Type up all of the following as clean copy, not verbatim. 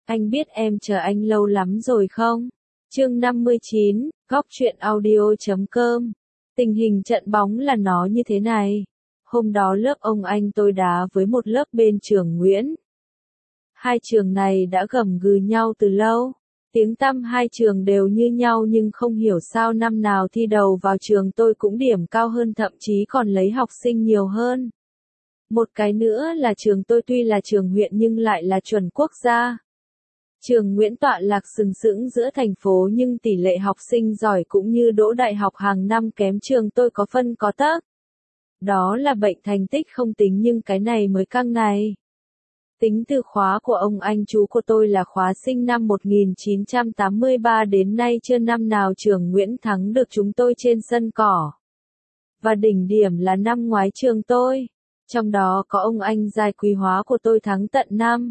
Anh biết em chờ anh lâu lắm rồi không? Chương 59, Góc truyện audio.com. Tình hình trận bóng là nó như thế này. Hôm đó lớp ông anh tôi đá với một lớp bên trường Nguyễn. Hai trường này đã gầm gừ nhau từ lâu. Tiếng tăm hai trường đều như nhau nhưng không hiểu sao năm nào thi đầu vào trường tôi cũng điểm cao hơn, thậm chí còn lấy học sinh nhiều hơn. Một cái nữa là trường tôi tuy là trường huyện nhưng lại là chuẩn quốc gia. Trường Nguyễn tọa lạc sừng sững giữa thành phố nhưng tỷ lệ học sinh giỏi cũng như đỗ đại học hàng năm kém trường tôi có phân có tấc. Đó là bệnh thành tích không tính nhưng cái này mới căng này. Tính từ khóa của ông anh chú của tôi là khóa sinh năm 1983 đến nay chưa năm nào trường Nguyễn thắng được chúng tôi trên sân cỏ. Và đỉnh điểm là năm ngoái trường tôi. Trong đó có ông anh giai quý hóa của tôi thắng tận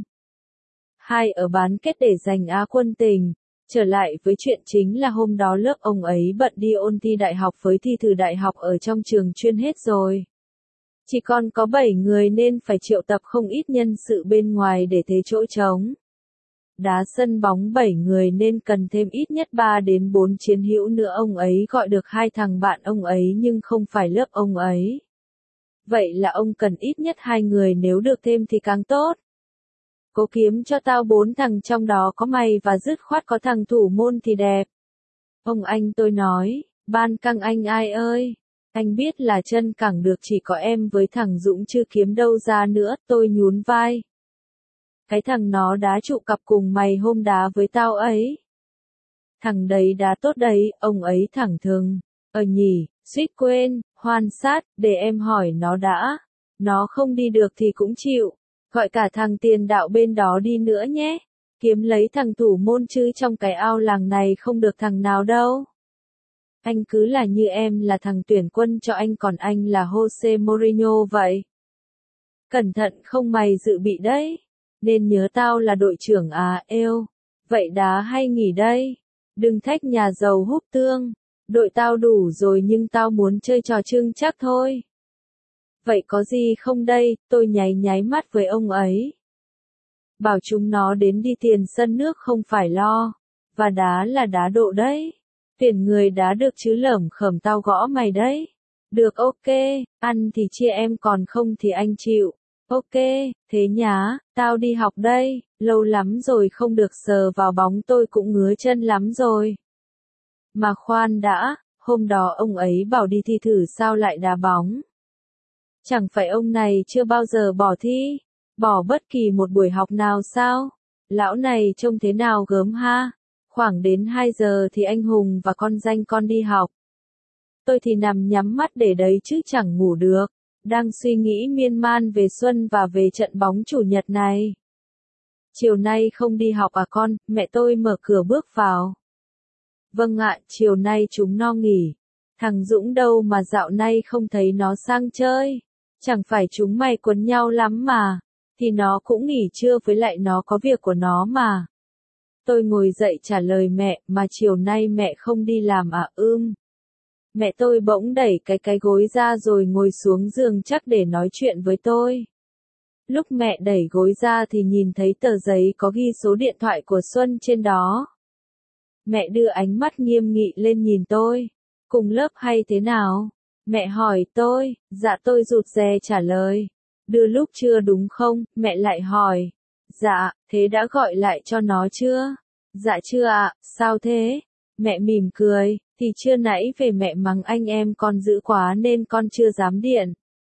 5-2 ở bán kết để giành Á quân tỉnh. Trở lại với chuyện chính là hôm đó lớp ông ấy bận đi ôn thi đại học với thi thử đại học ở trong trường chuyên hết rồi. Chỉ còn có 7 người nên phải triệu tập không ít nhân sự bên ngoài để thế chỗ trống. Đá sân bóng 7 người nên cần thêm ít nhất 3 đến 4 chiến hữu nữa. Ông ấy gọi được 2 thằng bạn ông ấy nhưng không phải lớp ông ấy. Vậy là ông cần ít nhất 2 người, nếu được thêm thì càng tốt. Cố kiếm cho tao 4 thằng trong đó có mày và dứt khoát có thằng thủ môn thì đẹp. Ông anh tôi nói, ban căng anh ai ơi. Anh biết là chân cẳng được chỉ có em với thằng Dũng chứ kiếm đâu ra nữa. Tôi nhún vai. Cái thằng nó đá trụ cặp cùng mày hôm đá với tao ấy. Thằng đấy đá tốt đấy, ông ấy thẳng thừng. Nhỉ, suýt quên, Hoan sát, để em hỏi nó đã. Nó không đi được thì cũng chịu. Gọi cả thằng tiền đạo bên đó đi nữa nhé. Kiếm lấy thằng thủ môn chứ trong cái ao làng này không được thằng nào đâu. Anh cứ là như em là thằng tuyển quân cho anh còn anh là Jose Mourinho vậy. Cẩn thận không mày dự bị đấy. Nên nhớ tao là đội trưởng à, êu. Vậy đá hay nghỉ đây? Đừng thách nhà giàu húp tương. Đội tao đủ rồi nhưng tao muốn chơi trò trưng chắc thôi. Vậy có gì không đây? Tôi nháy mắt với ông ấy. Bảo chúng nó đến đi tiền sân nước không phải lo. Và đá là đá độ đấy. Tuyển người đá được chứ lởm khởm tao gõ mày đấy. Được, ok, ăn thì chia em còn không thì anh chịu. Ok, thế nhá, tao đi học đây, lâu lắm rồi không được sờ vào bóng tôi cũng ngứa chân lắm rồi. Mà khoan đã, hôm đó ông ấy bảo đi thi thử sao lại đá bóng. Chẳng phải ông này chưa bao giờ bỏ thi, bỏ bất kỳ một buổi học nào sao? Lão này trông thế nào gớm ha? Khoảng đến 2 giờ thì anh Hùng và con Danh con đi học. Tôi thì nằm nhắm mắt để đấy chứ chẳng ngủ được. Đang suy nghĩ miên man về Xuân và về trận bóng chủ nhật này. Chiều nay không đi học à con? Mẹ tôi mở cửa bước vào. Vâng ạ, chiều nay chúng nó nghỉ. Thằng Dũng đâu mà dạo nay không thấy nó sang chơi. Chẳng phải chúng mày quấn nhau lắm mà. Thì nó cũng nghỉ trưa với lại nó có việc của nó mà. Tôi ngồi dậy trả lời mẹ, mà chiều nay mẹ không đi làm à? Mẹ tôi bỗng đẩy cái gối ra rồi ngồi xuống giường chắc để nói chuyện với tôi. Lúc mẹ đẩy gối ra thì nhìn thấy tờ giấy có ghi số điện thoại của Xuân trên đó. Mẹ đưa ánh mắt nghiêm nghị lên nhìn tôi. Cùng lớp hay thế nào? Mẹ hỏi tôi, dạ tôi rụt rè trả lời. Đưa lúc chưa đúng không? Mẹ lại hỏi. Dạ, thế đã gọi lại cho nó chưa? Dạ chưa ạ, sao thế? Mẹ mỉm cười, thì chưa nãy về mẹ mắng anh em con dữ quá nên con chưa dám điện.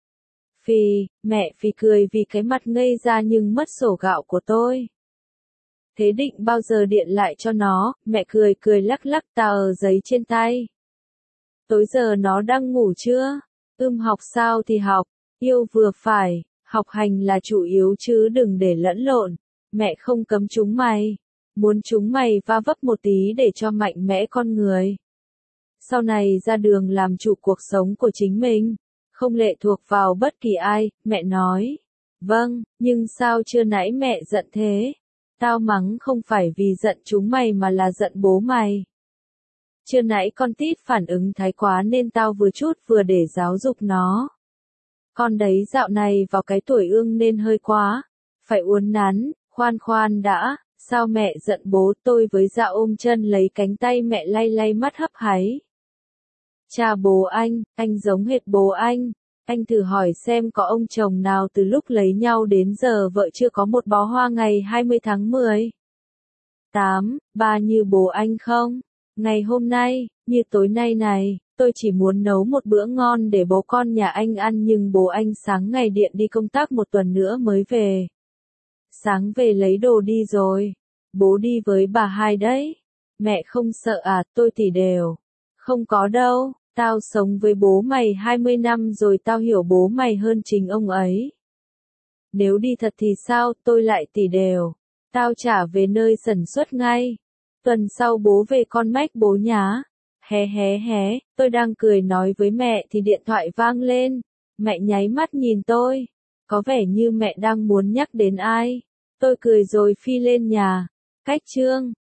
Mẹ phì cười vì cái mặt ngây ra nhưng mất sổ gạo của tôi. Thế định bao giờ điện lại cho nó? Mẹ cười lắc tờ giấy trên tay. Tối giờ nó đang ngủ chưa? Học sao thì học, yêu vừa phải, học hành là chủ yếu chứ đừng để lẫn lộn. Mẹ không cấm chúng mày. Muốn chúng mày va vấp một tí để cho mạnh mẽ con người. Sau này ra đường làm chủ cuộc sống của chính mình. Không lệ thuộc vào bất kỳ ai, mẹ nói. Vâng, nhưng sao trưa nãy mẹ giận thế? Tao mắng không phải vì giận chúng mày mà là giận bố mày. Trưa nãy con Tít phản ứng thái quá nên tao vừa chút vừa để giáo dục nó. Con đấy dạo này vào cái tuổi ương nên hơi quá. Phải uốn nắn, khoan đã, Sao mẹ giận bố? Tôi với Dạ ôm chân lấy cánh tay mẹ lay lay mắt hấp háy. Cha bố anh giống hệt bố anh thử hỏi xem có ông chồng nào từ lúc lấy nhau đến giờ vợ chưa có một bó hoa ngày 20 tháng 10. 3 như bố anh không? Ngày hôm nay, như tối nay này, tôi chỉ muốn nấu một bữa ngon để bố con nhà anh ăn nhưng bố anh sáng ngày điện đi công tác một tuần nữa mới về. Sáng về lấy đồ đi rồi. Bố đi với bà hai đấy. Mẹ không sợ à? Tôi tỉ đều. Không có đâu, tao sống với bố mày 20 năm rồi tao hiểu bố mày hơn chính ông ấy. Nếu đi thật thì sao? Tôi lại tỉ đều. Tao trả về nơi sản xuất ngay. Tuần sau bố về con mách bố nhá. Hé, tôi đang cười nói với mẹ thì điện thoại vang lên. Mẹ nháy mắt nhìn tôi. Có vẻ như mẹ đang muốn nhắc đến ai. Tôi cười rồi phi lên nhà. Cách chương